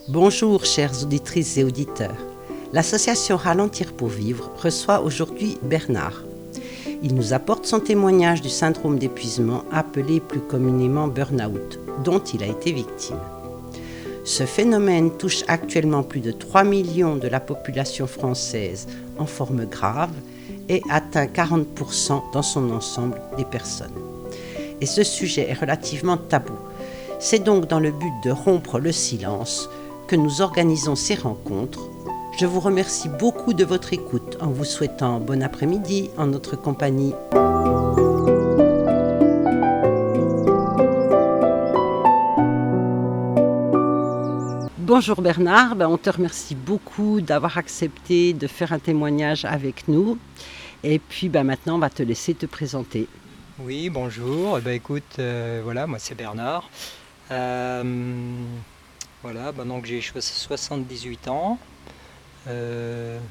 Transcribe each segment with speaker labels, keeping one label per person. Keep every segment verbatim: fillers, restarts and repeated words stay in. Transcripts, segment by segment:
Speaker 1: Bonjour chères auditrices et auditeurs. L'association Ralentir pour vivre reçoit aujourd'hui Bernard. Il nous apporte son témoignage du syndrome d'épuisement appelé plus communément burn-out, dont il a été victime. Ce phénomène touche actuellement plus de trois millions de la population française en forme grave et atteint quarante pour cent dans son ensemble des personnes. Et ce sujet est relativement tabou. C'est donc dans le but de rompre le silence que nous organisons ces rencontres. Je vous remercie beaucoup de votre écoute en vous souhaitant bon après-midi en notre compagnie. Bonjour Bernard, ben on te remercie beaucoup d'avoir accepté de faire un témoignage avec nous. Et puis ben maintenant, on va te laisser te présenter.
Speaker 2: Oui, bonjour. Eh ben, écoute, euh, voilà, moi c'est Bernard. Euh, voilà, ben, donc j'ai soixante-dix-huit ans. Euh,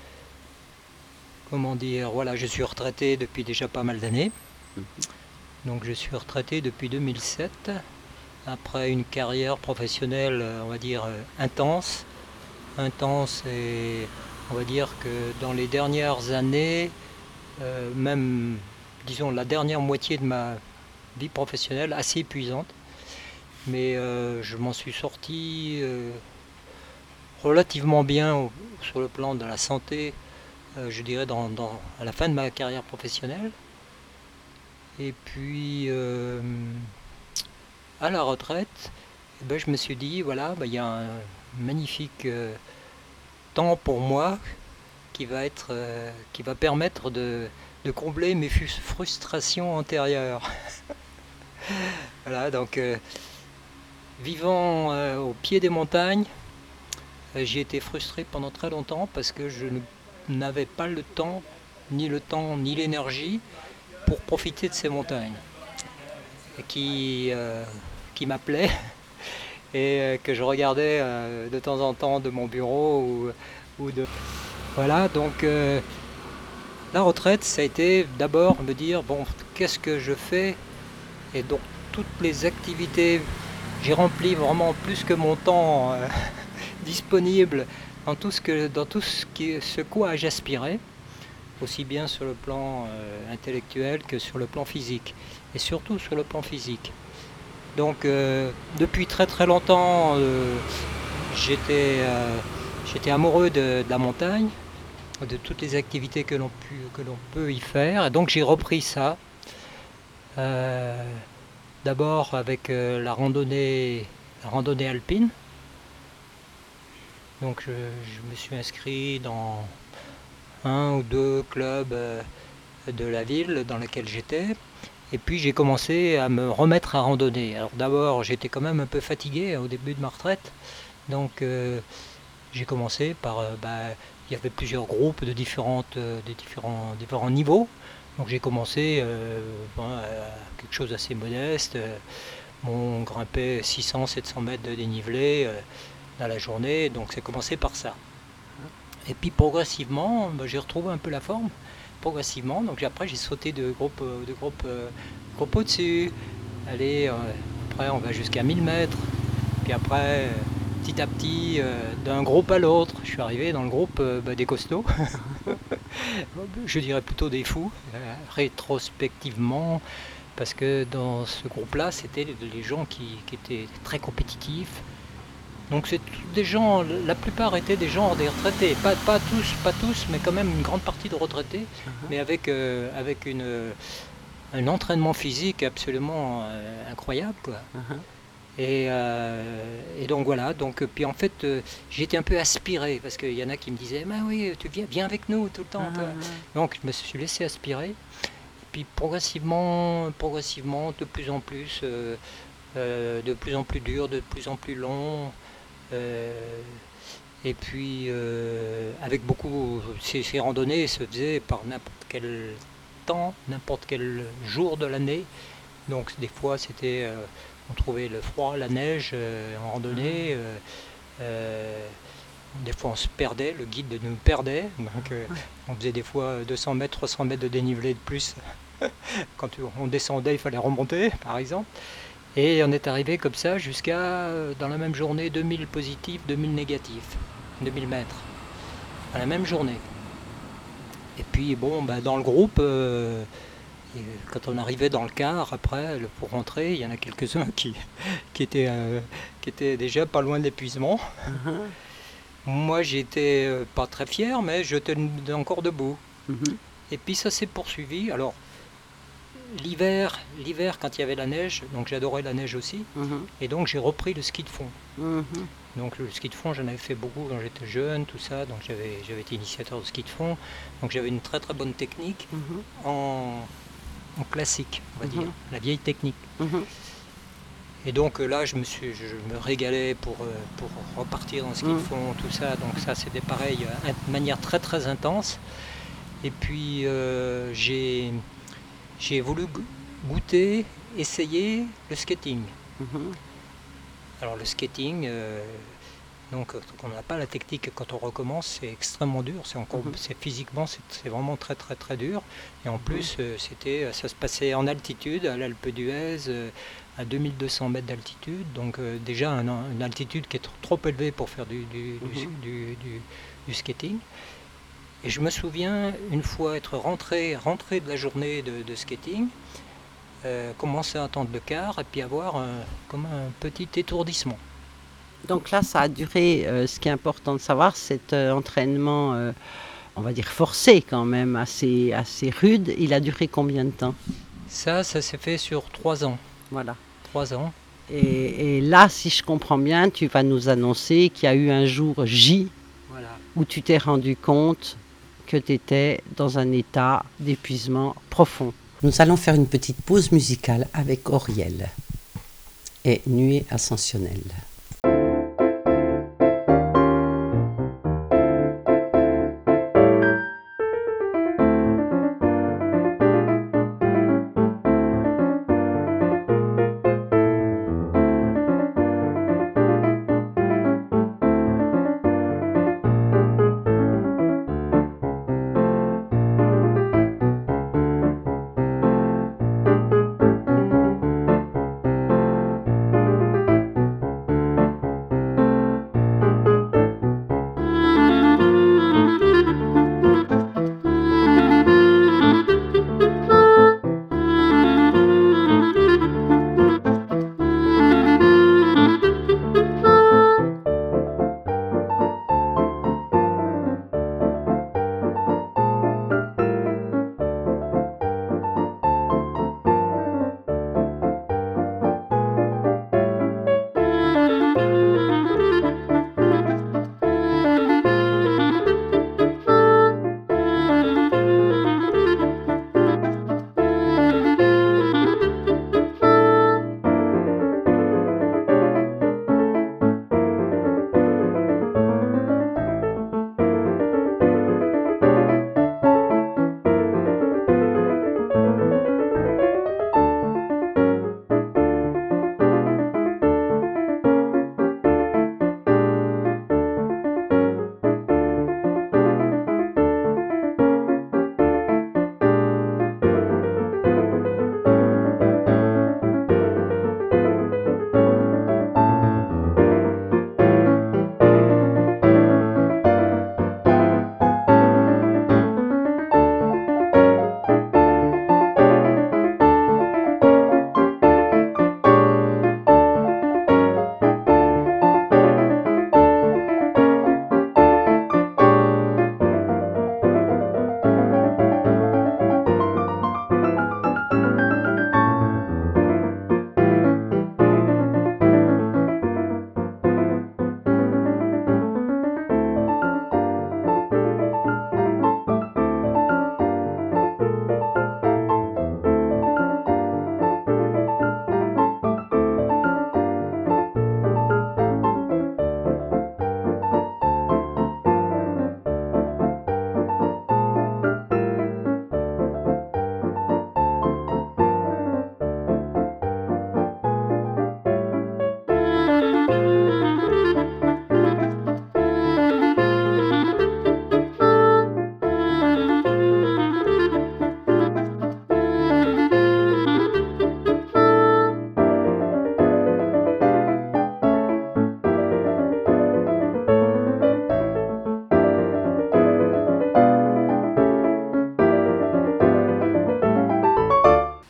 Speaker 2: comment dire, voilà, je suis retraité depuis déjà pas mal d'années. Donc je suis retraité depuis deux mille sept, après une carrière professionnelle, on va dire, intense. Intense et on va dire que dans les dernières années, euh, même, disons, la dernière moitié de ma vie professionnelle, assez épuisante. Mais euh, je m'en suis sorti euh, relativement bien au, sur le plan de la santé, euh, je dirais, dans, dans, à la fin de ma carrière professionnelle. Et puis, euh, à la retraite, eh ben, je me suis dit, voilà, ben, y a un magnifique euh, temps pour moi qui va, être, euh, qui va permettre de, de combler mes frustrations antérieures. Voilà, donc, euh, vivant euh, au pied des montagnes, euh, j'ai été frustré pendant très longtemps parce que je n'avais pas le temps, ni le temps, ni l'énergie pour profiter de ces montagnes qui, euh, qui m'appelaient et euh, que je regardais euh, de temps en temps de mon bureau ou, ou de... Voilà, donc euh, la retraite, ça a été d'abord me dire, bon, qu'est-ce que je fais? Et donc toutes les activités, j'ai rempli vraiment plus que mon temps euh, disponible dans tout ce, que, dans tout ce, qui, ce quoi j'aspirais, aussi bien sur le plan euh, intellectuel que sur le plan physique, et surtout sur le plan physique. Donc euh, depuis très très longtemps, euh, j'étais, euh, j'étais amoureux de, de la montagne, de toutes les activités que l'on, pu, que l'on peut y faire, et donc j'ai repris ça. Euh, d'abord avec euh, la randonnée, la randonnée alpine. Donc je, je me suis inscrit dans un ou deux clubs euh, de la ville dans laquelle j'étais. Et puis j'ai commencé à me remettre à randonner. Alors d'abord j'étais quand même un peu fatigué au début de ma retraite. Donc euh, j'ai commencé par... Euh, bah, il y avait plusieurs groupes de, différentes, euh, de différents, différents niveaux. Donc j'ai commencé euh, bon, à quelque chose d'assez modeste. On grimpait six cents à sept cents mètres de dénivelé euh, dans la journée. Donc c'est commencé par ça. Et puis progressivement, bah, j'ai retrouvé un peu la forme. Progressivement, donc après j'ai sauté de groupe, de groupe, euh, groupe au-dessus. Allez, euh, après on va jusqu'à mille mètres. Puis après, euh, petit à petit, euh, d'un groupe à l'autre, je suis arrivé dans le groupe euh, bah, des costauds. Je dirais plutôt des fous, euh, rétrospectivement, parce que dans ce groupe-là, c'était les gens qui, qui étaient très compétitifs. Donc c'est des gens, la plupart étaient des gens des retraités, pas, pas tous, pas tous, mais quand même une grande partie de retraités, uh-huh. mais avec, euh, avec une, un entraînement physique absolument euh, incroyable, quoi. Uh-huh. Et, euh, et donc voilà, donc puis en fait euh, j'étais un peu aspiré parce qu'il y en a qui me disaient bah oui tu viens, viens avec nous tout le temps. Uh-huh. Donc je me suis laissé aspirer. Et puis progressivement, progressivement, de plus en plus, euh, euh, de plus en plus dur, de plus en plus long. Euh, et puis euh, avec beaucoup ces, ces randonnées se faisaient par n'importe quel temps, n'importe quel jour de l'année. Donc des fois c'était euh, on trouvait le froid, la neige euh, en randonnée. Euh, euh, des fois on se perdait, le guide nous perdait. Donc euh, on faisait des fois deux cents mètres, trois cents mètres de dénivelé de plus. Quand on descendait, il fallait remonter, par exemple. Et on est arrivé comme ça jusqu'à, euh, dans la même journée, deux mille positifs, deux mille négatifs, deux mille mètres, à la même journée. Et puis bon, bah, dans le groupe, euh, et quand on arrivait dans le car, après, le- pour rentrer, il y en a quelques-uns qui, qui, étaient, euh, qui étaient déjà pas loin de l'épuisement.
Speaker 1: Mhm.
Speaker 2: Moi, j'étais euh, pas très fier, mais j'étais encore debout.
Speaker 1: Mhm.
Speaker 2: Et puis ça s'est poursuivi. Alors, l'hiver, l'hiver quand il y avait la neige, donc j'adorais la neige aussi,
Speaker 1: Mhm.
Speaker 2: et donc j'ai repris le ski de fond.
Speaker 1: Mhm.
Speaker 2: Donc le ski de fond, j'en avais fait beaucoup quand j'étais jeune, tout ça, donc j'avais, j'avais été initiateur de ski de fond, donc j'avais une très très bonne technique
Speaker 1: Mhm.
Speaker 2: en, en classique, on va
Speaker 1: Mhm.
Speaker 2: dire, la vieille technique.
Speaker 1: Mhm.
Speaker 2: Et donc euh, là, je me, suis, je, je me régalais pour, euh, pour repartir dans le ski de
Speaker 1: Mhm.
Speaker 2: fond, tout ça, donc ça c'était pareil, euh, de manière très très intense. Et puis euh, j'ai, j'ai voulu go- goûter, essayer le skating.
Speaker 1: Mhm.
Speaker 2: Alors le skating, euh, donc euh, quand on n'a pas la technique, quand on recommence, c'est extrêmement dur. C'est encore,
Speaker 1: Mhm.
Speaker 2: c'est physiquement, c'est, c'est vraiment très très très dur. Et en plus, euh, c'était, ça se passait en altitude, à l'Alpe d'Huez, euh, à deux mille deux cents mètres d'altitude. Donc euh, déjà un- une altitude qui est tr- trop élevée pour faire du, du, du-
Speaker 1: Mhm.
Speaker 2: du- du- du skating. Et je me souviens une fois être rentré, rentré de la journée de, de skating, euh, commencer à attendre le car et puis avoir un- comme un petit étourdissement.
Speaker 1: Donc là, ça a duré, euh, ce qui est important de savoir, cet euh, entraînement, euh, on va dire forcé quand même, assez, assez rude. Il a duré combien de temps?
Speaker 2: Ça, ça s'est fait sur trois ans.
Speaker 1: Voilà.
Speaker 2: Trois ans.
Speaker 1: Et, et là, si je comprends bien, tu vas nous annoncer qu'il y a eu un jour J
Speaker 2: Voilà.
Speaker 1: où tu t'es rendu compte que tu étais dans un état d'épuisement profond. Nous allons faire une petite pause musicale avec Auriel et Nuée ascensionnelle.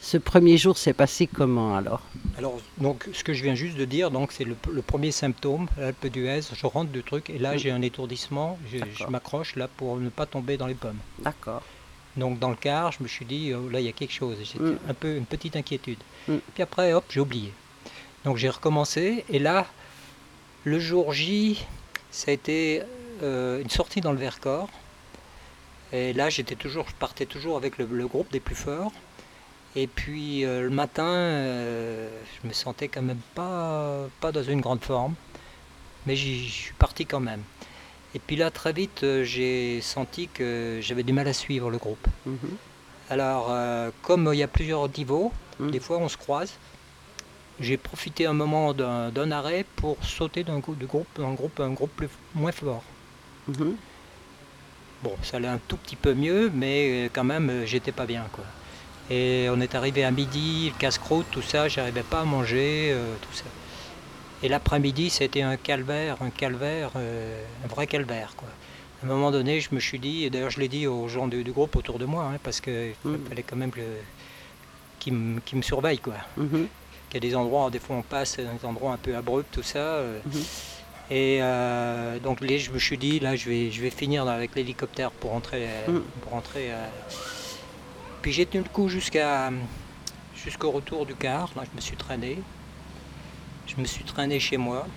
Speaker 1: Ce premier jour s'est passé comment alors?
Speaker 2: Alors, donc, ce que je viens juste de dire, donc, c'est le, le premier symptôme, l'Alpe d'Huez. Je rentre du truc et là,
Speaker 1: Mm.
Speaker 2: j'ai un étourdissement. Je, je m'accroche là pour ne pas tomber dans les pommes.
Speaker 1: D'accord.
Speaker 2: Donc, dans le car, je me suis dit, oh, là, il y a quelque chose. J'étais
Speaker 1: Mm.
Speaker 2: un peu une petite inquiétude.
Speaker 1: Mm.
Speaker 2: Puis après, hop, j'ai oublié. Donc, j'ai recommencé. Et là, le jour J, ça a été euh, une sortie dans le Vercors. Et là, j'étais toujours, je partais toujours avec le, le groupe des plus forts. Et puis euh, le matin, euh, je me sentais quand même pas, pas dans une grande forme, mais j'y suis parti quand même. Et puis là, très vite, euh, j'ai senti que j'avais du mal à suivre le groupe.
Speaker 1: Mm-hmm.
Speaker 2: Alors, euh, comme il y a plusieurs niveaux,
Speaker 1: Mm.
Speaker 2: des fois on se croise, j'ai profité un moment d'un, d'un arrêt pour sauter d'un coup de groupe dans un groupe, un groupe plus, moins fort.
Speaker 1: Mm-hmm.
Speaker 2: Bon, ça allait un tout petit peu mieux, mais quand même, j'étais pas bien, quoi. Et on est arrivé à midi, le casse-croûte, tout ça, j'arrivais pas à manger, euh, tout ça. Et l'après-midi, c'était un calvaire, un calvaire, euh, un vrai calvaire, quoi. À un moment donné, je me suis dit, et d'ailleurs je l'ai dit aux gens du, du groupe autour de moi, hein, parce qu'il
Speaker 1: Mm.
Speaker 2: fallait quand même que, qu'ils me, qu'ils me surveillent, quoi.
Speaker 1: Mm-hmm.
Speaker 2: Qu'il y a des endroits, des fois on passe dans des endroits un peu abrupts, tout ça. euh,
Speaker 1: Mm-hmm.
Speaker 2: Et euh, donc là, je me suis dit, là, je vais, je vais finir avec l'hélicoptère pour rentrer,
Speaker 1: Mm.
Speaker 2: pour rentrer. euh, Puis j'ai tenu le coup jusqu'à jusqu'au retour du car. Là, je me suis traîné. Je me suis traîné chez moi,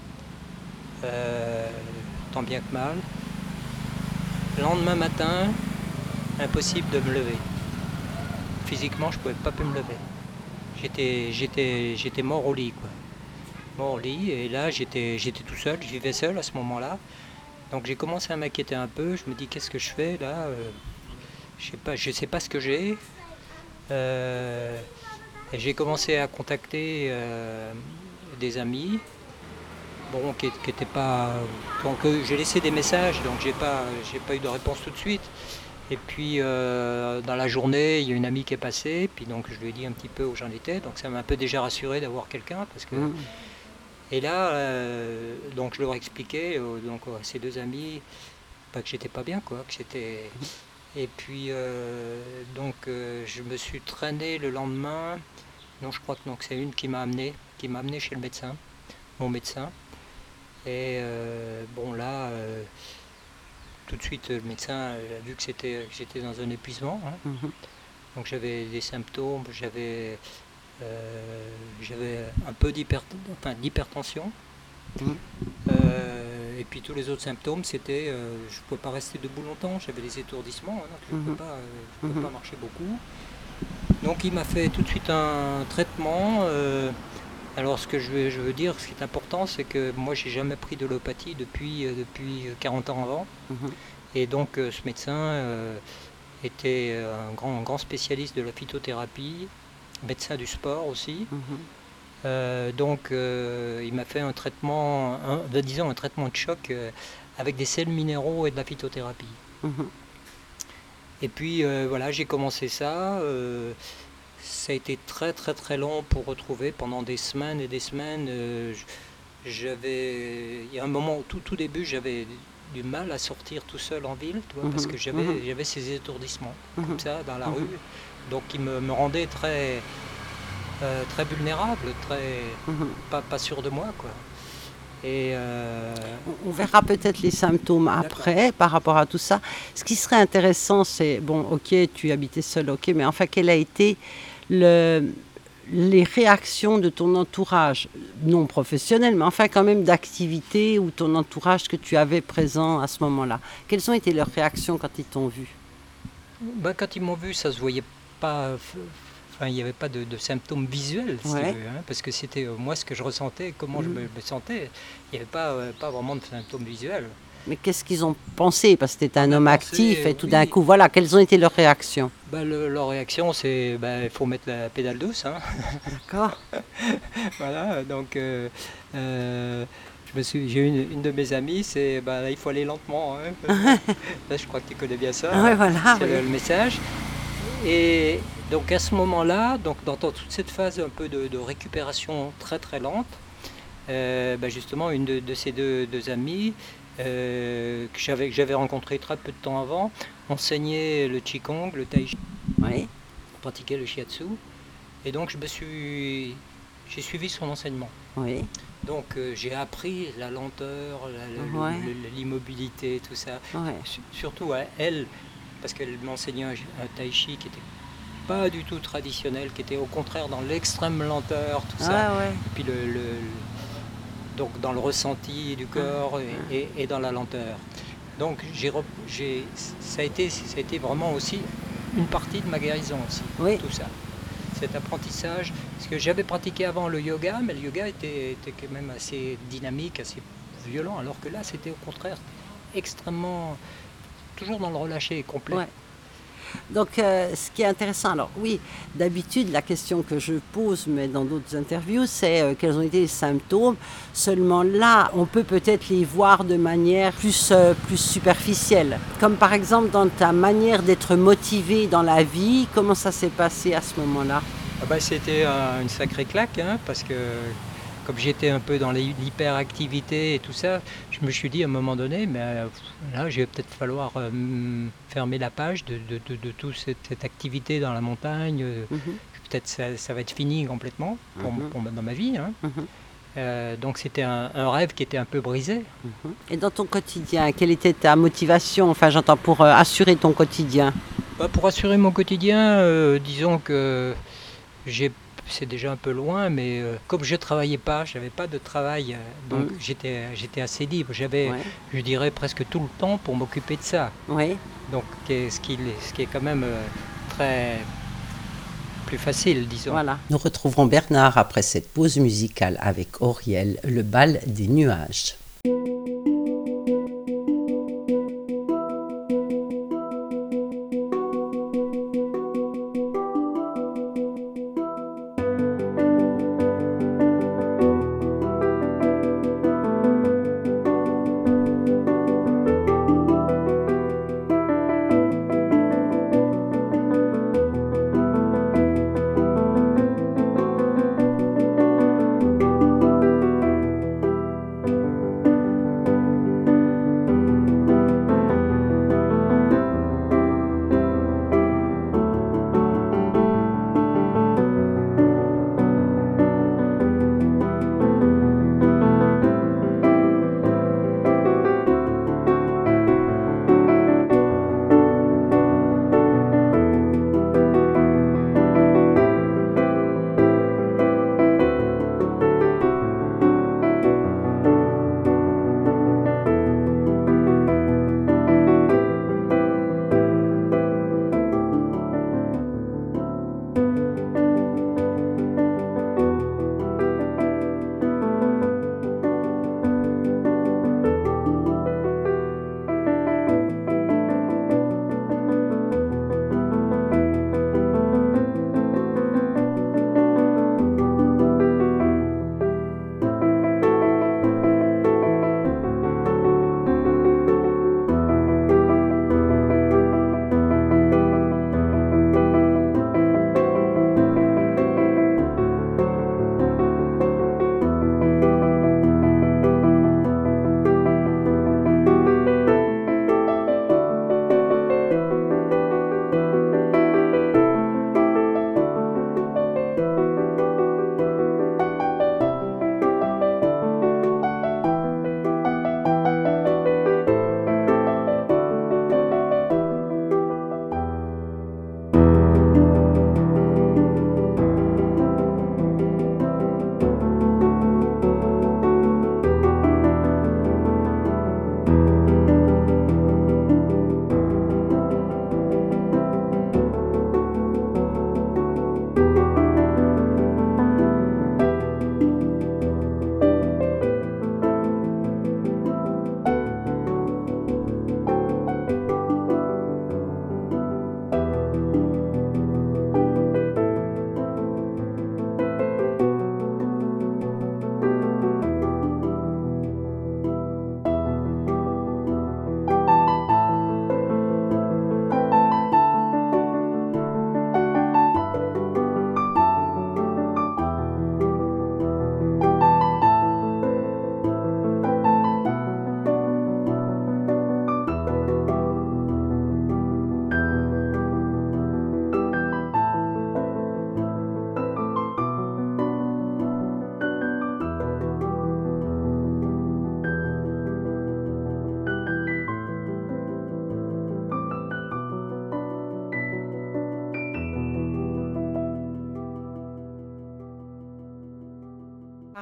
Speaker 2: euh, tant bien que mal. Le lendemain matin, impossible de me lever. Physiquement, je ne pouvais pas plus me lever. J'étais, j'étais, j'étais mort au lit, quoi. Mort au lit, et là, j'étais, j'étais tout seul, je vivais seul à ce moment-là. Donc j'ai commencé à m'inquiéter un peu. Je me dis, qu'est-ce que je fais là euh, Je sais pas, je sais pas ce que j'ai. Euh, et j'ai commencé à contacter euh, des amis. Bon, qui n'étaient pas. Donc euh, j'ai laissé des messages, donc j'ai pas, j'ai pas eu de réponse tout de suite. Et puis euh, dans la journée, il y a une amie qui est passée, puis donc je lui ai dit un petit peu où j'en étais. Donc ça m'a un peu déjà rassuré d'avoir quelqu'un, parce que.
Speaker 1: Mm.
Speaker 2: Et là, euh, donc je leur ai expliqué, euh, donc à ces deux amis, bah, que j'étais pas bien, quoi, que j'étais. Et puis euh, donc euh, je me suis traîné le lendemain. Non, je crois que non, que c'est une qui m'a amené, qui m'a amené chez le médecin, mon médecin. Et euh, bon là, euh, tout de suite le médecin a vu que c'était que j'étais dans un épuisement, hein.
Speaker 1: Mm-hmm.
Speaker 2: Donc j'avais des symptômes, j'avais euh, j'avais un peu d'hyper, enfin, d'hypertension.
Speaker 1: Mm.
Speaker 2: Euh, et puis tous les autres symptômes, c'était euh, je ne pouvais pas rester debout longtemps, j'avais des étourdissements, hein, donc je ne
Speaker 1: Mm-hmm.
Speaker 2: pouvais pas, euh, je pouvais
Speaker 1: Mm-hmm.
Speaker 2: pas marcher beaucoup. Donc il m'a fait tout de suite un traitement. euh, Alors ce que je veux, je veux dire, ce qui est important, c'est que moi j'ai jamais pris d'allopathie depuis, euh, depuis quarante ans avant.
Speaker 1: Mm-hmm.
Speaker 2: Et donc euh, ce médecin euh, était un grand, un grand spécialiste de la phytothérapie, médecin du sport aussi.
Speaker 1: Mm-hmm.
Speaker 2: Euh, donc euh, il m'a fait un traitement, un, ben, disons un traitement de choc euh, avec des sels minéraux et de la phytothérapie.
Speaker 1: Mm-hmm.
Speaker 2: Et puis euh, voilà, j'ai commencé ça. euh, Ça a été très très très long pour retrouver pendant des semaines et des semaines. euh, j'avais, il y a un moment au tout, tout début, j'avais du mal à sortir tout seul en ville, tu vois, parce que j'avais,
Speaker 1: Mhm.
Speaker 2: j'avais ces étourdissements
Speaker 1: Mhm.
Speaker 2: comme ça dans la
Speaker 1: Mhm.
Speaker 2: rue, donc qui me, me rendaient très, euh, très vulnérable, très
Speaker 1: Mhm.
Speaker 2: pas, pas sûr de moi, quoi. Et euh,
Speaker 1: On verra peut-être les symptômes après par rapport à tout ça. Ce qui serait intéressant, c'est, bon, ok, tu habitais seul, ok, mais enfin, quelle a été le, les réactions de ton entourage, non professionnel, mais enfin quand même d'activité ou ton entourage que tu avais présent à ce moment-là. Quelles ont été leurs réactions quand ils t'ont vu?
Speaker 2: ben, quand ils m'ont vu, ça se voyait pas. Enfin, il n'y avait pas de, de symptômes visuels, si
Speaker 1: Ouais.
Speaker 2: tu veux, hein, parce que c'était euh, moi ce que je ressentais, comment je
Speaker 1: Mhm.
Speaker 2: me, me sentais. Il n'y avait pas, euh, pas vraiment de symptômes visuels.
Speaker 1: Mais qu'est-ce qu'ils ont pensé? Parce que tu étais un
Speaker 2: On a
Speaker 1: homme
Speaker 2: pensé,
Speaker 1: actif et tout
Speaker 2: oui.
Speaker 1: d'un coup, voilà, quelles ont été leurs réactions?
Speaker 2: Bah, le- leur réaction, c'est bah, il faut mettre la pédale douce, hein.
Speaker 1: D'accord.
Speaker 2: Voilà, donc euh, euh, je me suis, j'ai une, une de mes amies, c'est bah, il faut aller lentement, hein. Là, je crois que tu connais bien ça,
Speaker 1: Ah ouais, voilà,
Speaker 2: c'est
Speaker 1: oui.
Speaker 2: le, le message. Et donc à ce moment-là, donc dans toute cette phase un peu de, de récupération très très lente, euh, bah, justement une de, de ces deux, deux amies euh, que j'avais que j'avais rencontré très peu de temps avant enseignait le qigong, le tai chi,
Speaker 1: Oui.
Speaker 2: pratiquait le shiatsu. Et donc je me suis, j'ai suivi son enseignement.
Speaker 1: Oui.
Speaker 2: Donc euh, j'ai appris la lenteur, la- la-
Speaker 1: Ouais.
Speaker 2: le- le- l'immobilité, tout ça.
Speaker 1: Ouais.
Speaker 2: Su- Surtout à elle, parce qu'elle m'enseignait un, un tai chi qui était pas du tout traditionnel, qui était au contraire dans l'extrême lenteur, tout ça.
Speaker 1: Ouais, ouais.
Speaker 2: Et puis le, le- le- donc dans le ressenti du corps et, et- et dans la lenteur. Donc j'ai, rep- j'ai, ça a été, ça a été vraiment aussi une partie de ma guérison aussi,
Speaker 1: Oui.
Speaker 2: tout ça. Cet apprentissage, parce que j'avais pratiqué avant le yoga, mais le yoga était, était quand même assez dynamique, assez violent, alors que là c'était au contraire extrêmement, toujours dans le relâché complet.
Speaker 1: Ouais. Donc, euh, ce qui est intéressant, alors oui, d'habitude, la question que je pose, mais dans d'autres interviews, c'est euh, quels ont été les symptômes. Seulement là, on peut peut-être les voir de manière plus, euh, plus superficielle. Comme par exemple dans ta manière d'être motivé dans la vie, comment ça s'est passé à ce moment-là?
Speaker 2: Ah bah, c'était euh, une sacrée claque, hein, parce que comme j'étais un peu dans l'hy- l'hyperactivité et tout ça, je me suis dit à un moment donné, mais euh, là, je vais peut-être falloir euh, mm, fermer la page de, de, de, de toute cette, cette activité dans la montagne. euh,
Speaker 1: Mhm,
Speaker 2: Peut-être ça, ça va être fini complètement pour,
Speaker 1: Mhm.
Speaker 2: pour ma- dans ma vie. Hein.
Speaker 1: mhm,
Speaker 2: Euh, donc c'était un, un rêve qui était un peu brisé.
Speaker 1: mhm. Et dans ton quotidien, quelle était ta motivation, enfin j'entends, pour euh, assurer ton quotidien?
Speaker 2: Bah, pour assurer mon quotidien, euh, disons que j'ai, c'est déjà un peu loin, mais euh, comme je travaillais pas, j'avais pas de travail, euh, donc
Speaker 1: Mhm.
Speaker 2: j'étais, j'étais assez libre. J'avais,
Speaker 1: Ouais.
Speaker 2: je dirais, presque tout le temps pour m'occuper de ça.
Speaker 1: Oui.
Speaker 2: Donc qu'est- ce qui, ce qui est quand même euh, très plus facile, disons.
Speaker 1: Voilà.
Speaker 3: Nous retrouverons Bernard après cette pause musicale avec Auriel, le bal des nuages.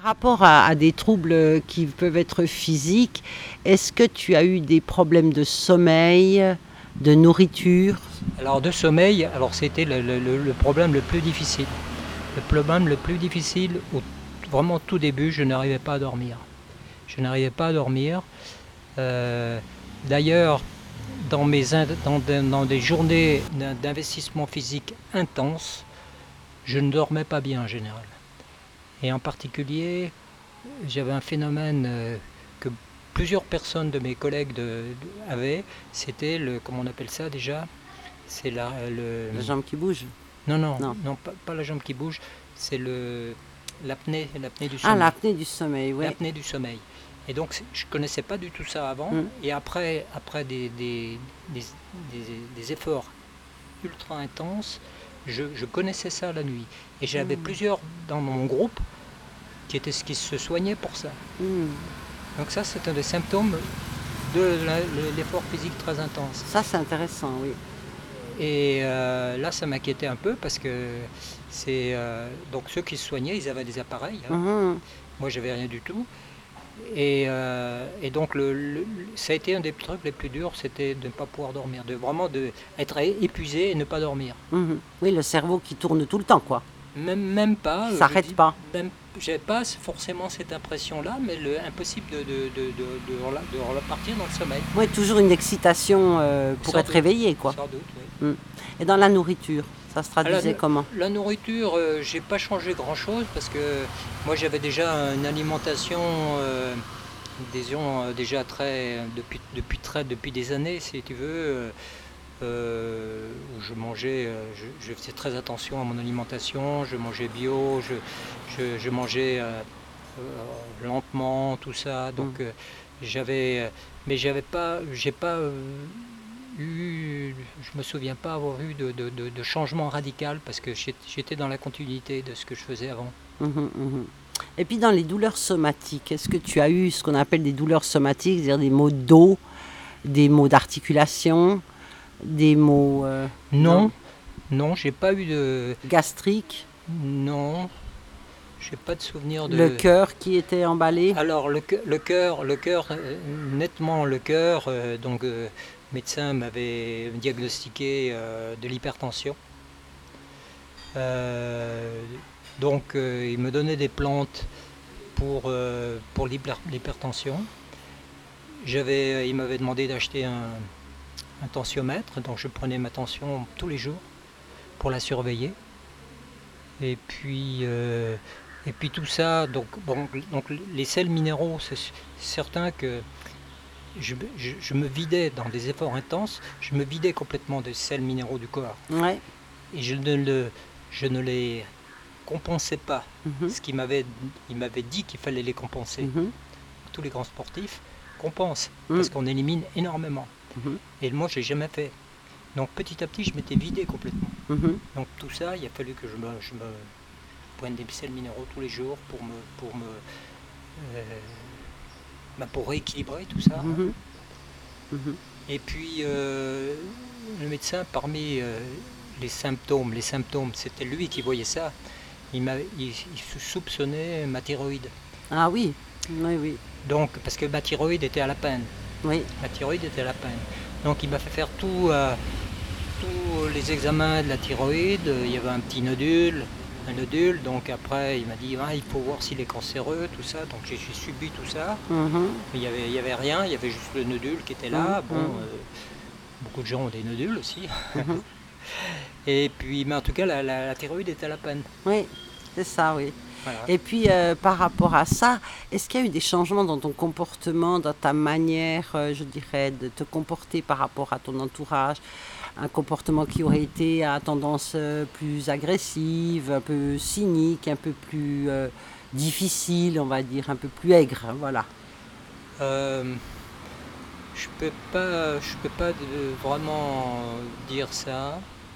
Speaker 1: Par rapport à, à des troubles qui peuvent être physiques, est-ce que tu as eu des problèmes de sommeil, de nourriture?
Speaker 2: Alors de sommeil, alors c'était le, le- le- le problème le plus difficile. Le problème le plus difficile, au vraiment tout début, je n'arrivais pas à dormir. Je n'arrivais pas à dormir. Euh, D'ailleurs, dans, mes in- dans, des- dans des journées d'in- d'investissement physique intense, je ne dormais pas bien en général. Et en particulier, j'avais un phénomène euh, que plusieurs personnes de mes collègues de- de- avaient, c'était le, comment on appelle ça déjà? C'est la, le,
Speaker 1: La jambe qui bouge?
Speaker 2: non, non,
Speaker 1: Non.
Speaker 2: non, pas, pas la jambe qui bouge, c'est le l'apnée, l'apnée du
Speaker 1: Ah,
Speaker 2: sommeil.
Speaker 1: l'apnée du sommeil, oui.
Speaker 2: L'apnée du sommeil. Et donc c'est- je connaissais pas du tout ça avant.
Speaker 1: Mm.
Speaker 2: Et après, après des, des, des, des- des efforts ultra intenses, je, je connaissais ça la nuit. Et j'avais
Speaker 1: Mm.
Speaker 2: plusieurs dans mon groupe qui étaient qui se soignaient pour ça.
Speaker 1: Hmm.
Speaker 2: Donc ça, c'est un des symptômes de la- l'effort physique très intense.
Speaker 1: Ça, c'est intéressant, oui.
Speaker 2: Et euh, là, ça m'inquiétait un peu parce que c'est euh, donc ceux qui se soignaient, ils avaient des appareils. Hein.
Speaker 1: Mhm.
Speaker 2: Moi, j'avais rien du tout. Et, euh, et donc, le, le- ça a été un des trucs les plus durs, c'était de ne pas pouvoir dormir, de vraiment de être épuisé et ne pas dormir.
Speaker 1: Mhm. Oui, le cerveau qui tourne tout le temps, quoi.
Speaker 2: Même, même pas.
Speaker 1: Il
Speaker 2: euh,
Speaker 1: s'arrête
Speaker 2: je dis-
Speaker 1: pas.
Speaker 2: Même, j'avais pas forcément cette impression-là, mais le, impossible de, de, de, de, de rela- de repartir dans le sommeil.
Speaker 1: Oui, toujours une excitation euh, pour
Speaker 2: Sans
Speaker 1: être
Speaker 2: doute.
Speaker 1: réveillé, quoi.
Speaker 2: Sans doute, oui.
Speaker 1: Et dans la nourriture, ça se traduisait
Speaker 2: la-
Speaker 1: comment?
Speaker 2: La nourriture, euh, j'ai pas changé grand-chose parce que moi j'avais déjà une alimentation, euh, disons, euh, déjà très depuis depuis très depuis des années, si tu veux, euh, euh, où je mangeais, euh, je, je faisais très attention à mon alimentation, je mangeais bio, je, je, je mangeais euh, euh, lentement, tout ça. Donc
Speaker 1: Mm.
Speaker 2: euh, j'avais, euh, mais j'avais pas, j'ai pas euh, eu, je me souviens pas avoir eu de, de, de- de changement radical parce que j'ai- j'étais dans la continuité de ce que je faisais avant.
Speaker 1: Mhm, mhm. Et puis dans les douleurs somatiques, est-ce que tu as eu ce qu'on appelle des douleurs somatiques, c'est-à-dire des maux de dos, des maux d'articulation, des maux euh,
Speaker 2: Non, non, j'ai pas eu de,
Speaker 1: gastriques,
Speaker 2: non, j'ai pas de souvenir de.
Speaker 1: le cœur qui était emballé?
Speaker 2: Alors le, cœur- le cœur, le cœur, euh, nettement le cœur. euh, donc, euh, le médecin m'avait diagnostiqué euh, de l'hypertension. Euh, donc, euh, il me donnait des plantes pour euh, pour l'hyper- l'hypertension. J'avais, il m'avait demandé d'acheter un, un tensiomètre, donc je prenais ma tension tous les jours pour la surveiller. Et puis, euh, et puis tout ça, donc, bon, donc les sels minéraux, c'est s- certain que je, me- je- je me vidais dans des efforts intenses, je me vidais complètement des sels minéraux du corps.
Speaker 1: Ouais.
Speaker 2: Et je ne, le, je ne les compensais pas.
Speaker 1: Mhm,
Speaker 2: Ce qu'il m'avait, il m'avait dit qu'il fallait les compenser.
Speaker 1: mhm,
Speaker 2: Tous les grands sportifs compensent,
Speaker 1: Mm.
Speaker 2: parce qu'on élimine énormément.
Speaker 1: mhm,
Speaker 2: Et moi, je l'ai jamais fait. Donc petit à petit, je m'étais vidé complètement.
Speaker 1: mhm.
Speaker 2: Donc tout ça, il a fallu que je me, je me prenne des sels minéraux tous les jours pour me, pour me, euh, bah, pour rééquilibrer tout ça.
Speaker 1: Mhm. Mhm.
Speaker 2: Et puis euh, le médecin, parmi euh, les symptômes, les symptômes, c'était lui qui voyait ça. Il, m'a, il, il se soupçonnait ma thyroïde.
Speaker 1: Ah oui, oui, oui,
Speaker 2: Donc parce que ma thyroïde était à la peine.
Speaker 1: oui.
Speaker 2: Ma thyroïde était à la peine. Donc il m'a fait faire tout, euh, tous les examens de la thyroïde. Il y avait un petit nodule, un nodule. Donc après il m'a dit ah, il faut voir s'il est cancéreux, tout ça. Donc j'ai j'ai subi tout ça.
Speaker 1: Mhm.
Speaker 2: Mais il y avait, il y avait rien, il y avait juste le nodule qui était là.
Speaker 1: Mhm.
Speaker 2: Bon, euh, beaucoup de gens ont des nodules aussi.
Speaker 1: Mhm.
Speaker 2: Et puis, mais en tout cas, la, la- la thyroïde était à la peine.
Speaker 1: Oui, c'est ça, oui.
Speaker 2: Voilà.
Speaker 1: Et puis, euh, par rapport à ça, est-ce qu'il y a eu des changements dans ton comportement, dans ta manière, euh, je dirais, de te comporter par rapport à ton entourage? Un comportement qui aurait été à tendance euh, plus agressive, un peu cynique, un peu plus euh, difficile, on va dire, un peu plus aigre, voilà.
Speaker 2: Euh, je peux pas, je peux pas de- vraiment dire ça.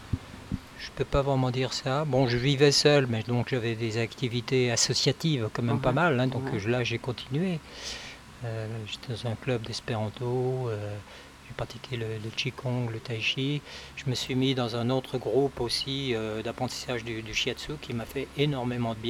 Speaker 2: Je peux pas vraiment dire ça. Bon, je vivais seul, mais donc j'avais des activités associatives quand même
Speaker 1: Mhm.
Speaker 2: pas mal. Hein, donc
Speaker 1: Ouais.
Speaker 2: je- là, j'ai continué. Euh, j'étais dans un club d'espéranto. euh, j'ai pratiqué le, le qigong, le tai chi. Je me suis mis dans un autre groupe aussi euh, d'apprentissage du, du shiatsu qui m'a fait énormément de bien.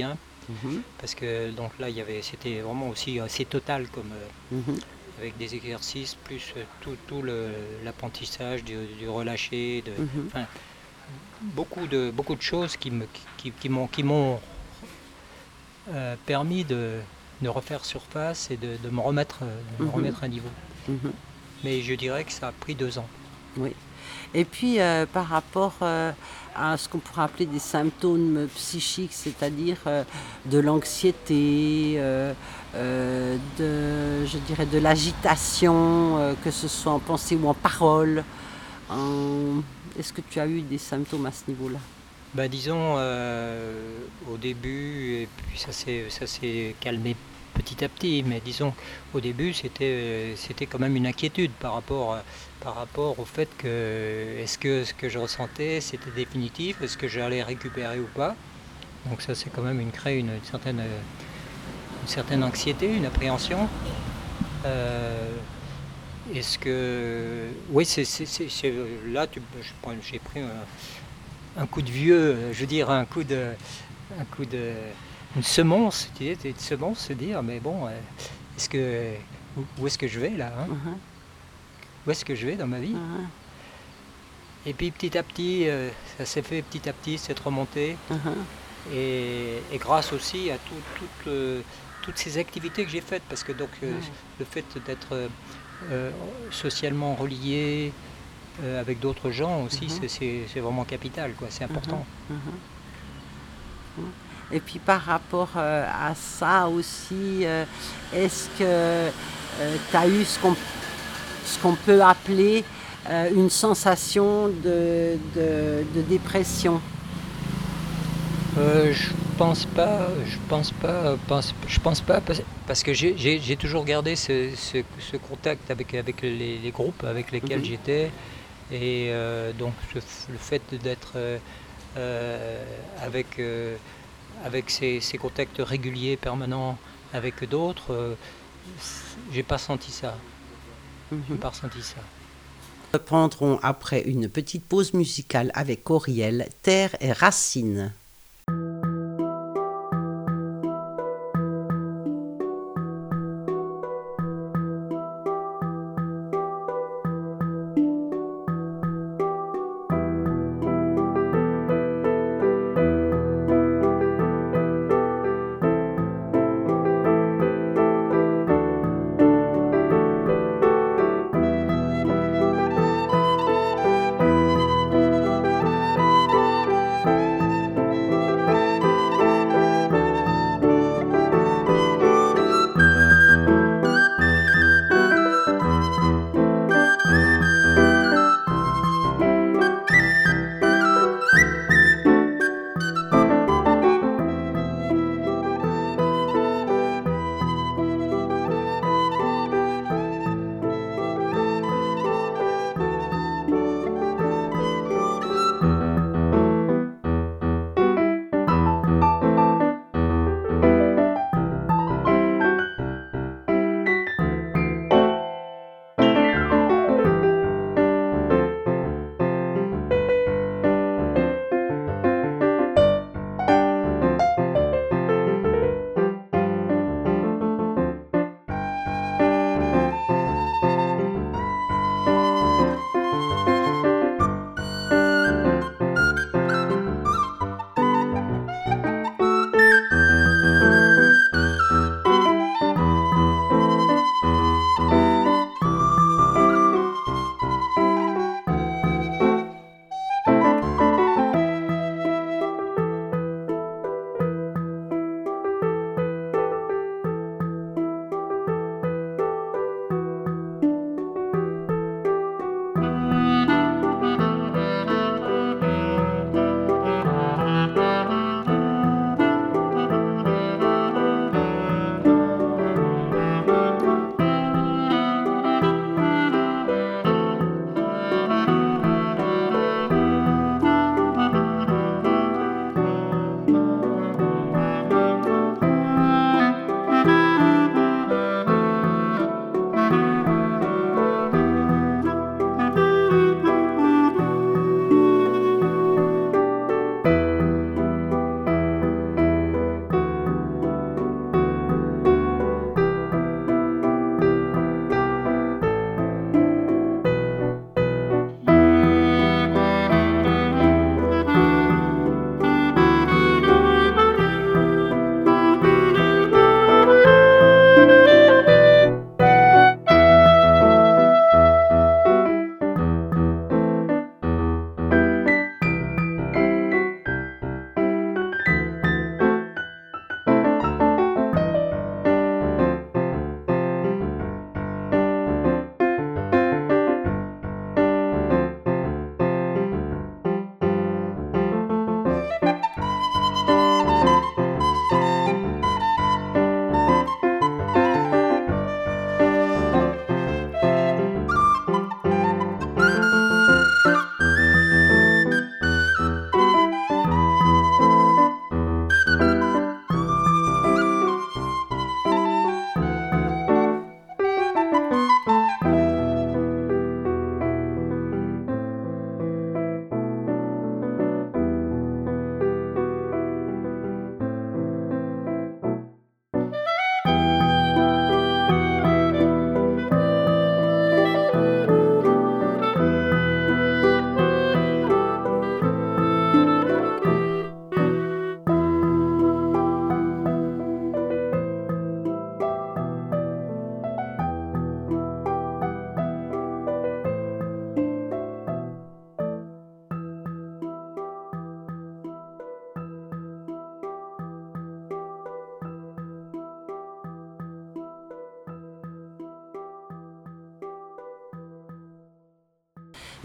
Speaker 2: Mmh. Parce que donc là, il y avait, c'était vraiment aussi assez total comme euh, mmh. avec des exercices plus euh, tout, tout le, l'apprentissage du, du relâché, de, mmh. beaucoup de beaucoup de choses qui me qui, qui m'ont qui m'ont euh, permis de, de refaire surface et de, de me remettre de me mmh. remettre à niveau. Mmh. Mais je dirais que ça a pris deux ans.
Speaker 1: Oui. Et puis euh, par rapport euh, à ce qu'on pourrait appeler des symptômes psychiques, c'est-à-dire euh, de l'anxiété, euh, euh, de, je dirais de l'agitation, euh, que ce soit en pensée ou en parole, en... est-ce que tu as eu des symptômes à ce niveau-là?
Speaker 2: Ben, disons euh, au début, et puis ça s'est, ça s'est calmé petit à petit, mais disons au début c'était, c'était quand même une inquiétude par rapport, par rapport au fait que est-ce que ce que je ressentais c'était définitif, est-ce que j'allais récupérer ou pas. Donc ça c'est quand même une, créé une, une, certaine, une certaine anxiété, une appréhension. Euh, est-ce que... Oui, c'est, c'est, c'est, c'est là tu, j'ai pris un, un coup de vieux, je veux dire un coup de... Un coup de une semence, tu sais, une semence, se dire, mais bon, est-ce que, où, où est-ce que je vais là hein uh-huh. Où est-ce que je vais dans ma vie uh-huh. Et puis petit à petit, euh, ça s'est fait petit à petit, cette remontée. Uh-huh. Et, et grâce aussi à tout, tout, euh, toutes ces activités que j'ai faites, parce que donc euh, uh-huh. le fait d'être euh, socialement relié euh, avec d'autres gens aussi, uh-huh. c'est, c'est, c'est vraiment capital, quoi, c'est important. Uh-huh. Uh-huh.
Speaker 1: Et puis par rapport euh, à ça aussi, euh, est-ce que euh, tu as eu ce qu'on, ce qu'on peut appeler euh, une sensation de, de, de dépression?
Speaker 2: euh, Je pense pas, je pense pas, pense, je pense pas parce, parce que j'ai, j'ai, j'ai toujours gardé ce, ce, ce contact avec, avec les, les groupes avec lesquels mm-hmm. j'étais. Et euh, donc le, le fait d'être euh, euh, avec... Euh, avec ces, ces contacts réguliers, permanents avec d'autres, euh, j'ai pas senti ça. Mm-hmm. J'ai pas ressenti ça.
Speaker 1: Nous reprendrons après une petite pause musicale avec Auriel, Terre et Racines.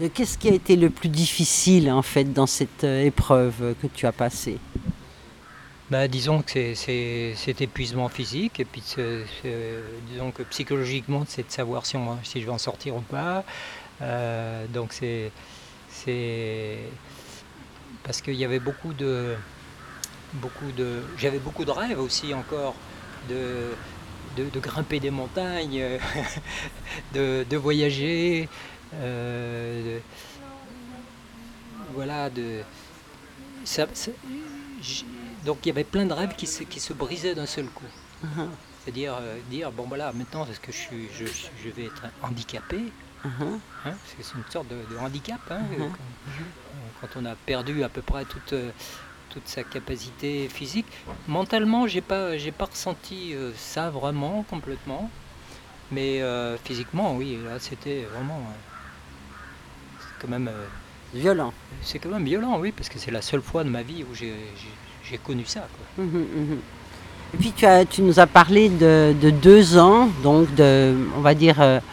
Speaker 1: Qu'est-ce qui a été le plus difficile en fait dans cette épreuve que tu as passée?
Speaker 2: Bah, disons que c'est, c'est cet épuisement physique et puis c'est, c'est, disons que psychologiquement c'est de savoir si, on, si je vais en sortir ou pas. Euh, donc c'est, c'est parce qu'il y avait beaucoup de, beaucoup de, j'avais beaucoup de rêves aussi encore de, de, de grimper des montagnes, de, de voyager. Euh, de, voilà, de, ça, ça, donc il y avait plein de rêves qui se, qui se brisaient d'un seul coup. Uh-huh. C'est-à-dire euh, dire, bon voilà, maintenant est-ce que je, suis, je, je vais être handicapé, uh-huh. hein, parce que c'est une sorte de, de handicap, hein, uh-huh. quand, quand on a perdu à peu près toute, toute sa capacité physique. Mentalement, j'ai pas, j'ai pas ressenti ça vraiment complètement, mais euh, physiquement, oui, là c'était vraiment... Euh, quand même euh,
Speaker 1: violent.
Speaker 2: C'est quand même violent, oui, parce que c'est la seule fois de ma vie où j'ai, j'ai, j'ai connu ça, quoi.
Speaker 1: Mmh, mmh. Et puis tu, as, tu nous as parlé de, de deux ans, donc de, on va dire, euh,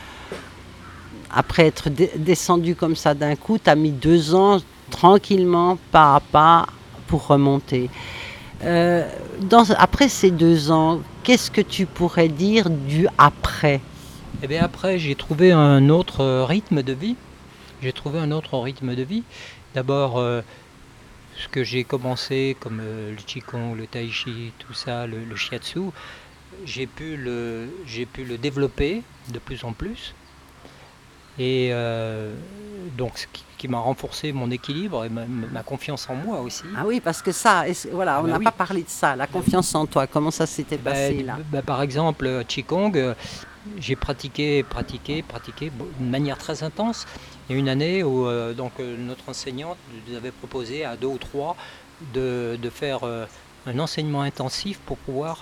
Speaker 1: après être de, descendu comme ça d'un coup, tu as mis deux ans tranquillement, pas à pas, pour remonter. Euh, dans, après ces deux ans, qu'est-ce que tu pourrais dire du après?
Speaker 2: Eh bien après, j'ai trouvé un autre rythme de vie. J'ai trouvé un autre rythme de vie. D'abord, euh, ce que j'ai commencé comme euh, le Qigong, le Tai Chi, tout ça, le, le Shiatsu, j'ai pu le, j'ai pu le développer de plus en plus. Et euh, donc, ce qui, qui m'a renforcé mon équilibre et ma, ma confiance en moi aussi.
Speaker 1: Ah oui, parce que ça, voilà, on n'a ah bah oui. pas parlé de ça, la confiance en toi. Comment ça s'était bah, passé là
Speaker 2: bah, Par exemple, Qigong, euh, j'ai pratiqué, pratiqué, pratiqué de manière très intense. Il y a une année où euh, donc, euh, notre enseignante nous avait proposé à deux ou trois de, de faire euh, un enseignement intensif pour pouvoir,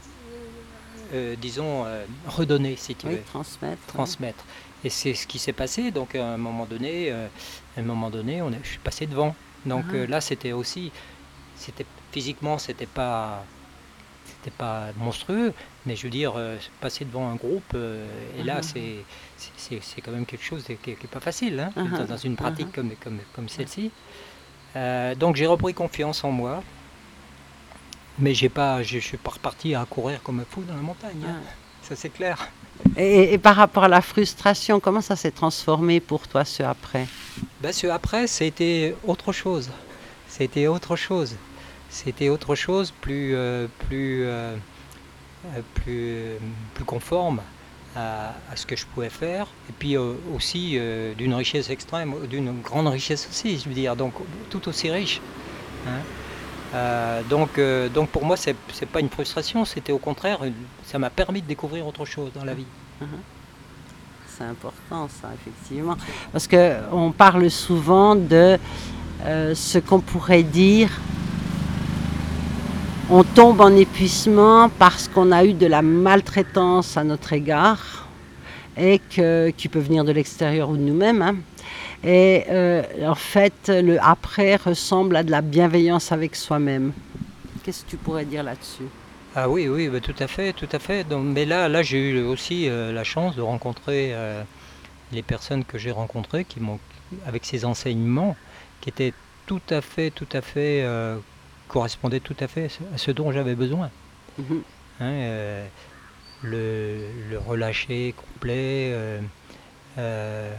Speaker 2: euh, disons, euh, redonner, si tu
Speaker 1: oui,
Speaker 2: veux.
Speaker 1: transmettre.
Speaker 2: Transmettre. Oui. Et c'est ce qui s'est passé. Donc à un moment donné, euh, à un moment donné, on est, je suis passé devant. Donc ah. euh, là, c'était aussi, c'était physiquement, c'était pas, c'était pas monstrueux, mais je veux dire, euh, passer devant un groupe, euh, et uh-huh. là, c'est, c'est, c'est quand même quelque chose qui n'est pas facile, hein, uh-huh. dans une pratique uh-huh. comme, comme, comme celle-ci. Euh, donc j'ai repris confiance en moi, mais j'ai pas, je ne suis pas reparti à courir comme un fou dans la montagne, hein. uh-huh. Ça c'est clair.
Speaker 1: Et, et par rapport à la frustration, comment ça s'est transformé pour toi ce après?
Speaker 2: Ben, ce après, c'était autre chose. C'était autre chose. C'était autre chose, plus, euh, plus, euh, plus, plus conforme à, à ce que je pouvais faire. Et puis euh, aussi euh, d'une richesse extrême, d'une grande richesse aussi, je veux dire, donc tout aussi riche. Hein. Euh, donc, euh, donc pour moi, c'est, c'est pas une frustration, c'était au contraire, ça m'a permis de découvrir autre chose dans la vie.
Speaker 1: Uh-huh. C'est important ça, effectivement. Parce qu'on parle souvent de euh, ce qu'on pourrait dire, on tombe en épuisement parce qu'on a eu de la maltraitance à notre égard, et que, qui peut venir de l'extérieur ou de nous-mêmes. Hein. Et euh, en fait, le après ressemble à de la bienveillance avec soi-même. Qu'est-ce que tu pourrais dire là-dessus?
Speaker 2: Ah oui, oui, bah, tout à fait, tout à fait. Donc, mais là, là, j'ai eu aussi euh, la chance de rencontrer euh, les personnes que j'ai rencontrées, qui m'ont, avec ces enseignements, qui étaient tout à fait, tout à fait, euh, correspondaient tout à fait à ce dont j'avais besoin. Mm-hmm. Hein, euh, le, le relâcher complet. Euh, euh,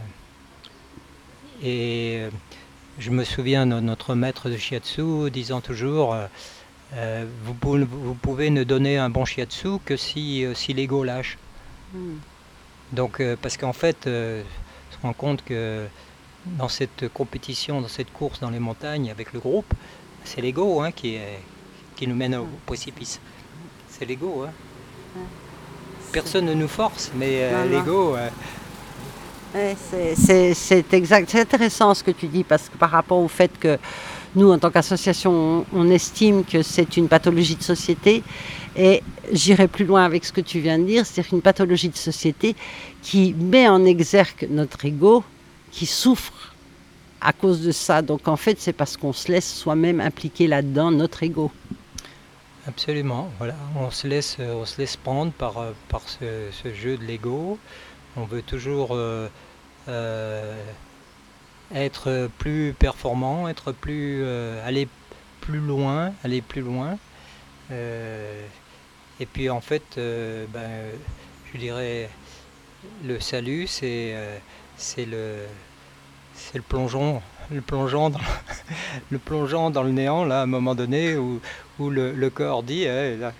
Speaker 2: et je me souviens de notre maître de shiatsu disant toujours euh, euh, vous, pouvez, vous pouvez ne donner un bon shiatsu que si, euh, si l'ego lâche. Mm. Donc, euh, parce qu'en fait, euh, on se rend compte que dans cette compétition, dans cette course dans les montagnes avec le groupe, c'est l'ego hein, qui, est, qui nous mène au précipice. C'est l'ego. Hein. Personne ne nous force, mais euh, l'ego... Euh,
Speaker 1: Ouais, c'est, c'est, c'est exact. C'est intéressant ce que tu dis parce que par rapport au fait que nous, en tant qu'association, on, on estime que c'est une pathologie de société et j'irai plus loin avec ce que tu viens de dire, c'est-à-dire une pathologie de société qui met en exergue notre ego, qui souffre à cause de ça. Donc en fait, c'est parce qu'on se laisse soi-même impliquer là-dedans notre ego.
Speaker 2: Absolument, voilà. On se laisse, on se laisse prendre par, par ce, ce jeu de l'ego. On veut toujours euh, euh, être plus performant, être plus, euh, aller plus loin, aller plus loin. Euh, et puis en fait, euh, ben, je dirais, le salut, c'est euh, c'est le, c'est le plongeon, le plongeon dans, le plongeon dans le néant, là, à un moment donné, où, où le, le corps dit, eh, là,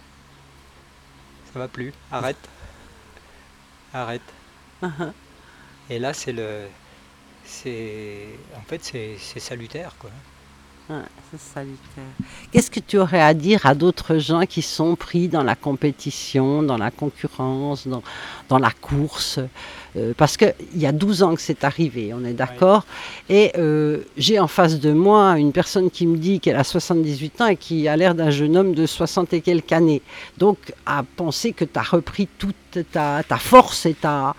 Speaker 2: ça va plus, arrête, arrête.
Speaker 1: Uh-huh.
Speaker 2: Et là, c'est le, c'est, en fait, c'est, c'est salutaire, quoi.
Speaker 1: Ouais, c'est salutaire. Qu'est-ce que tu aurais à dire à d'autres gens qui sont pris dans la compétition, dans la concurrence, dans, dans la course euh, parce qu'il y a douze ans que c'est arrivé, on est d'accord. Oui. Et euh, j'ai en face de moi une personne qui me dit qu'elle a soixante-dix-huit ans et qui a l'air d'un jeune homme de soixante et quelques années. Donc, à penser que tu as repris toute ta, ta force et ta...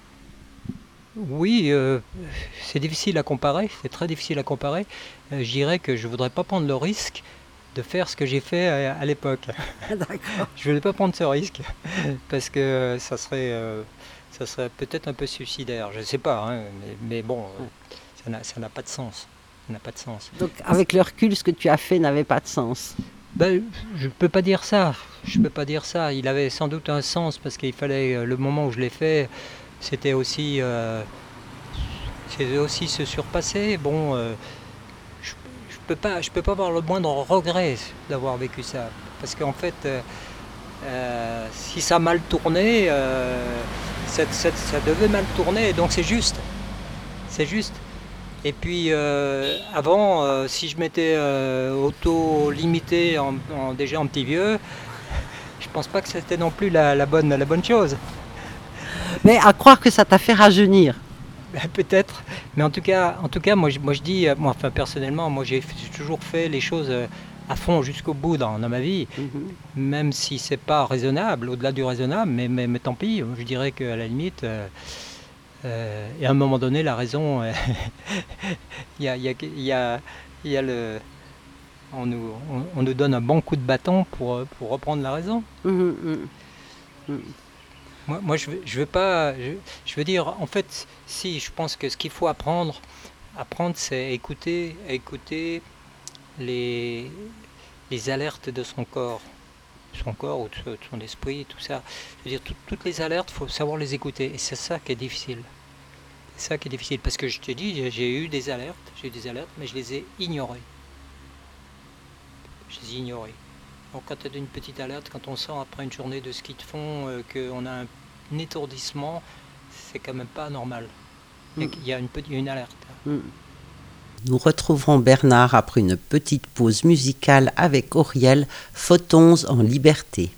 Speaker 2: Oui, euh, c'est difficile à comparer, c'est très difficile à comparer. Euh, je dirais que je ne voudrais pas prendre le risque de faire ce que j'ai fait à, à l'époque.
Speaker 1: D'accord.
Speaker 2: Je ne voulais pas prendre ce risque parce que ça serait, euh, ça serait peut-être un peu suicidaire. Je ne sais pas, hein, mais, mais bon, euh, ça n'a, ça n'a pas de sens. Ça n'a pas de sens.
Speaker 1: Donc, avec le recul, ce que tu as fait n'avait pas de sens.
Speaker 2: Ben, je ne peux pas dire ça. Je peux pas dire ça. Il avait sans doute un sens parce qu'il fallait, le moment où je l'ai fait, c'était aussi, euh, c'était aussi se surpasser. Bon, euh, je, je peux pas, je peux pas avoir le moindre regret d'avoir vécu ça, parce qu'en fait, euh, euh, si ça a mal tourné, euh, ça, ça, ça devait mal tourner, donc c'est juste, c'est juste. Et puis euh, avant, euh, si je m'étais euh, auto-limité en, en, déjà en petit vieux, je pense pas que c'était non plus la, la, bonne, la bonne chose.
Speaker 1: Mais à croire que ça t'a fait rajeunir.
Speaker 2: Ben, peut-être, mais en tout cas, en tout cas moi, je, moi je dis, moi, enfin, personnellement, moi j'ai, j'ai toujours fait les choses à fond jusqu'au bout dans, dans ma vie, mm-hmm. Même si c'est pas raisonnable, au-delà du raisonnable, mais, mais, mais tant pis, je dirais qu'à la limite, euh, euh, et à un moment donné, la raison, il y a, y a, y a, y a le... On nous, on, on nous donne un bon coup de bâton pour, pour reprendre la raison.
Speaker 1: Mmh, mmh.
Speaker 2: Moi, moi, je veux, je veux pas. Je, je veux dire, en fait, si je pense que ce qu'il faut apprendre, apprendre, c'est écouter, écouter les, les alertes de son corps, son corps ou de son esprit, tout ça. Je veux dire, tout, toutes les alertes, il faut savoir les écouter, et c'est ça qui est difficile. C'est ça qui est difficile, parce que je te dis, j'ai eu des alertes, j'ai eu des alertes, mais je les ai ignorées. Je les ai ignorées. Donc quand tu as une petite alerte, quand on sent après une journée de ski de fond euh, qu'on a un, un étourdissement, c'est quand même pas normal. Mm. Il y a une, petite, une alerte.
Speaker 1: Mm. Nous retrouverons Bernard après une petite pause musicale avec Auriel, Photons en liberté.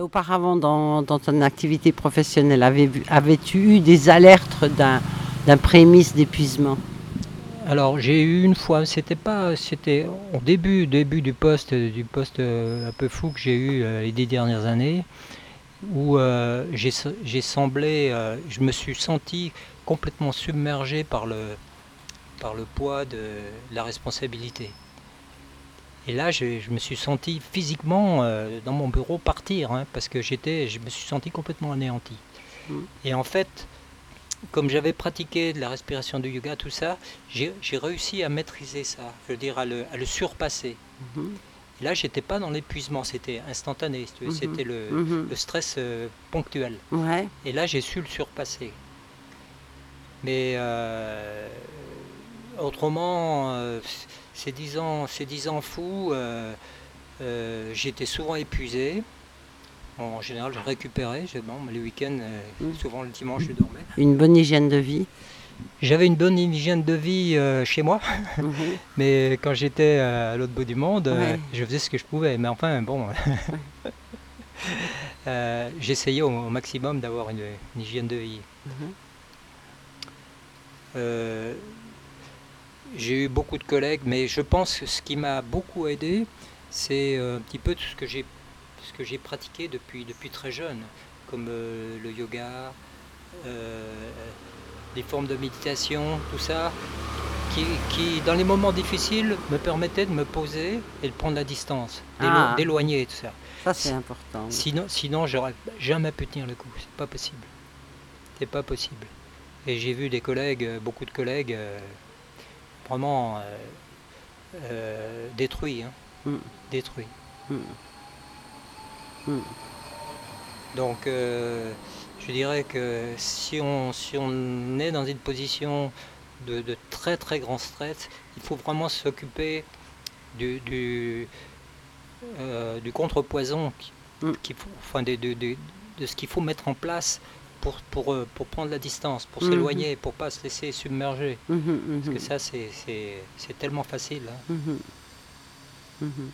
Speaker 1: auparavant, dans, dans ton activité professionnelle, avais- avais-tu eu des alertes d'un, d'un prémisse d'épuisement?
Speaker 2: Alors j'ai eu une fois, c'était pas, c'était au début, début du poste, du poste euh, un peu fou que j'ai eu euh, les dix dernières années, où euh, j'ai, j'ai semblé, euh, je me suis senti complètement submergé par le, par le poids de la responsabilité. Et là, je, je me suis senti physiquement euh, dans mon bureau partir, hein, parce que j'étais, je me suis senti complètement anéanti.
Speaker 1: Mm.
Speaker 2: Et en fait, comme j'avais pratiqué de la respiration, du yoga, tout ça, j'ai, j'ai réussi à maîtriser ça, je veux dire à le, à le surpasser.
Speaker 1: Mhm.
Speaker 2: Et là, j'étais pas dans l'épuisement, c'était instantané, si tu veux,
Speaker 1: Mhm.
Speaker 2: c'était le,
Speaker 1: Mhm.
Speaker 2: le stress euh, ponctuel.
Speaker 1: Ouais.
Speaker 2: Et là, j'ai su le surpasser. Mais euh, autrement, euh, ces dix ans, ces dix ans fous, euh, euh, j'étais souvent épuisé. En général, je récupérais. Je- bon, les week-ends, euh,
Speaker 1: Mm.
Speaker 2: souvent le dimanche, je dormais.
Speaker 1: Une bonne hygiène de vie.
Speaker 2: J'avais une bonne hygiène de vie euh, chez moi,
Speaker 1: Mhm.
Speaker 2: mais quand j'étais euh, à l'autre bout du monde, euh,
Speaker 1: Ouais.
Speaker 2: je faisais ce que je pouvais. Mais enfin, bon, euh, j'essayais au, au maximum d'avoir une, une hygiène de vie.
Speaker 1: Mhm.
Speaker 2: Euh, j'ai eu beaucoup de collègues, mais je pense que ce qui m'a beaucoup aidé, c'est euh, un petit peu tout ce que j'ai, ce que j'ai pratiqué depuis, depuis très jeune, comme euh, le yoga, euh, les formes de méditation, tout ça, qui, qui, dans les moments difficiles, me permettaient de me poser et de prendre la distance, d'élo-
Speaker 1: Ah.
Speaker 2: d'éloigner tout ça.
Speaker 1: Ça, c'est important. oui.
Speaker 2: Sinon, sinon, j'aurais jamais pu tenir le coup. C'est pas possible. C'est pas possible. Et j'ai vu des collègues, euh, beaucoup de collègues, euh, vraiment euh, euh, détruits, hein,
Speaker 1: Mm.
Speaker 2: détruits.
Speaker 1: Mm. Mm.
Speaker 2: Donc, euh, je dirais que si on, si on est dans une position de, de très très grand stress, il faut vraiment s'occuper du, du, euh, du contrepoison, qui,
Speaker 1: Mm.
Speaker 2: qu'il faut, enfin de, de, de, de ce qu'il faut mettre en place pour, pour, euh, pour prendre la distance, pour
Speaker 1: Mhm.
Speaker 2: s'éloigner, pour pas se laisser submerger.
Speaker 1: Mhm, mhm.
Speaker 2: Parce que ça, c'est, c'est, c'est tellement facile, hein.
Speaker 1: Mhm. Mhm.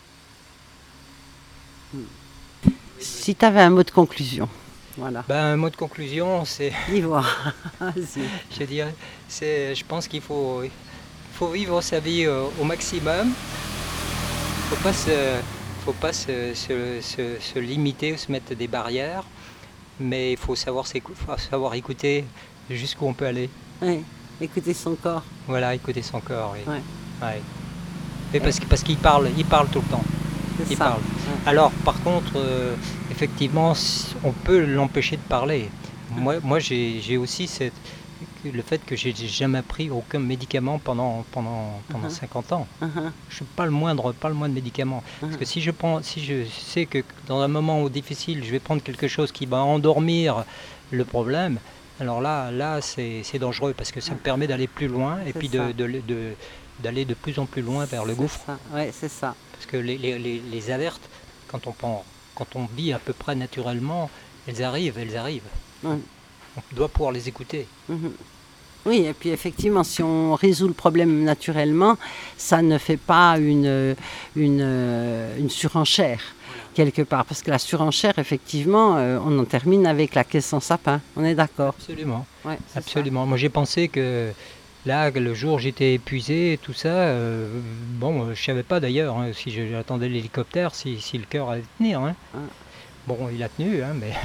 Speaker 1: Mhm. Si tu avais un mot de conclusion, voilà.
Speaker 2: Ben, un mot de conclusion, c'est,
Speaker 1: Dis-moi. Vas-y.
Speaker 2: je dirais, c'est, je pense qu'il faut, il faut vivre sa vie euh, au maximum. Faut pas se, faut pas se, se, se, se limiter ou se mettre des barrières, mais il faut savoir, s'écou- faut savoir écouter jusqu'où on peut aller.
Speaker 1: Ouais. Écouter son corps.
Speaker 2: Voilà, écouter son corps. Oui.
Speaker 1: Ouais.
Speaker 2: Ouais. Et parce, que- parce qu'il parle, il parle tout le temps.
Speaker 1: C'est
Speaker 2: Il
Speaker 1: ça.
Speaker 2: parle.
Speaker 1: Ouais.
Speaker 2: Alors, par contre, euh, effectivement, si- on peut l'empêcher de parler. Moi, moi j'ai, j'ai aussi cette, le fait que j'ai j'ai jamais pris aucun médicament pendant, pendant, pendant
Speaker 1: Mhm.
Speaker 2: cinquante ans.
Speaker 1: Mhm.
Speaker 2: Je suis pas le moindre, pas le moindre médicament. Parce que si je prends, si je sais que dans un moment où difficile, je vais prendre quelque chose qui va endormir le problème, alors là, là, c'est, c'est dangereux parce que ça me permet d'aller plus loin et
Speaker 1: C'est
Speaker 2: puis
Speaker 1: ça.
Speaker 2: de, de, de- d'aller de plus en plus loin vers le
Speaker 1: C'est
Speaker 2: gouffre.
Speaker 1: ça. Ouais, c'est ça.
Speaker 2: Parce que les, les, les, les alertes, quand on, prend, quand on vit à peu près naturellement, elles arrivent, elles arrivent.
Speaker 1: Ouais.
Speaker 2: On doit pouvoir les écouter.
Speaker 1: Mhm. Oui, et puis effectivement, si on résout le problème naturellement, ça ne fait pas une, une, euh, une surenchère, quelque part. Parce que la surenchère, effectivement, euh, on en termine avec la caisse sans sapin. On est d'accord.
Speaker 2: Absolument.
Speaker 1: Ouais, c'est
Speaker 2: Absolument. Moi, j'ai pensé que là, le jour où j'étais épuisé et tout ça, euh, bon, euh, je savais pas d'ailleurs hein, si je- j'attendais l'hélicoptère, si, si le cœur allait tenir. Hein.
Speaker 1: Ah.
Speaker 2: Bon, il a tenu, hein, mais.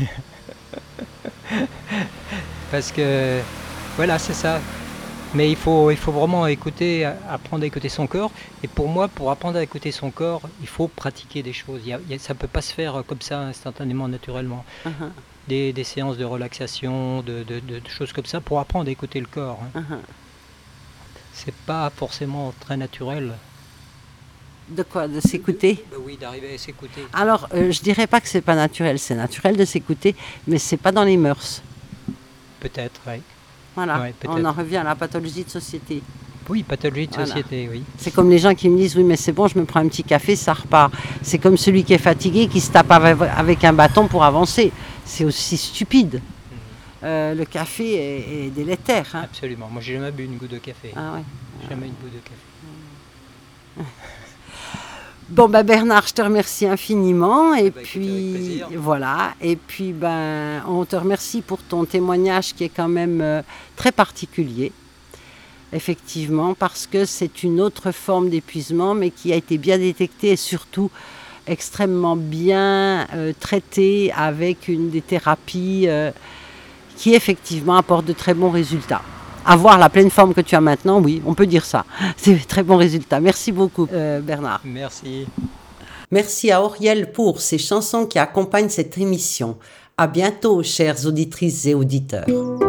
Speaker 2: Parce que, voilà, c'est ça. Mais il faut, il faut vraiment écouter, apprendre à écouter son corps. Et pour moi, pour apprendre à écouter son corps, il faut pratiquer des choses. Il y a- il y a- ça ne peut pas se faire comme ça instantanément, naturellement.
Speaker 1: ça. Mhm.
Speaker 2: Des, des séances de relaxation, de, de- de- de choses comme ça, pour apprendre à écouter le corps. Hein.
Speaker 1: Mhm.
Speaker 2: C'est pas forcément très naturel.
Speaker 1: De quoi? De s'écouter?
Speaker 2: Ben oui, d'arriver à s'écouter.
Speaker 1: Alors, euh, je dirais pas que c'est pas naturel. C'est naturel de s'écouter, mais c'est pas dans les mœurs.
Speaker 2: Peut-être, oui.
Speaker 1: Voilà.
Speaker 2: Ouais, peut-être.
Speaker 1: On en revient à la pathologie de société.
Speaker 2: Oui, pathologie de
Speaker 1: Voilà.
Speaker 2: société, oui.
Speaker 1: C'est comme les gens qui me disent oui mais c'est bon, je me prends un petit café, ça repart. C'est comme celui qui est fatigué qui se tape avec, avec un bâton pour avancer. C'est aussi stupide.
Speaker 2: Mhm.
Speaker 1: Euh, le café est, est délétère. Hein.
Speaker 2: Absolument. Moi, j'ai jamais bu une goutte de café.
Speaker 1: Ah ouais.
Speaker 2: Jamais une goutte de café.
Speaker 1: Bon ben Bernard, je te remercie infiniment et
Speaker 2: bah,
Speaker 1: puis voilà et puis ben on te remercie pour ton témoignage qui est quand même euh, très particulier, effectivement, parce que c'est une autre forme d'épuisement mais qui a été bien détectée et surtout extrêmement bien euh, traitée avec une des thérapies euh, qui effectivement apporte de très bons résultats. Avoir la pleine forme que tu as maintenant, oui, on peut dire ça. C'est de très bons résultats. Merci beaucoup, euh, Bernard.
Speaker 2: Merci.
Speaker 3: Merci à Auriel pour ces chansons qui accompagnent cette émission. À bientôt, chères auditrices et auditeurs.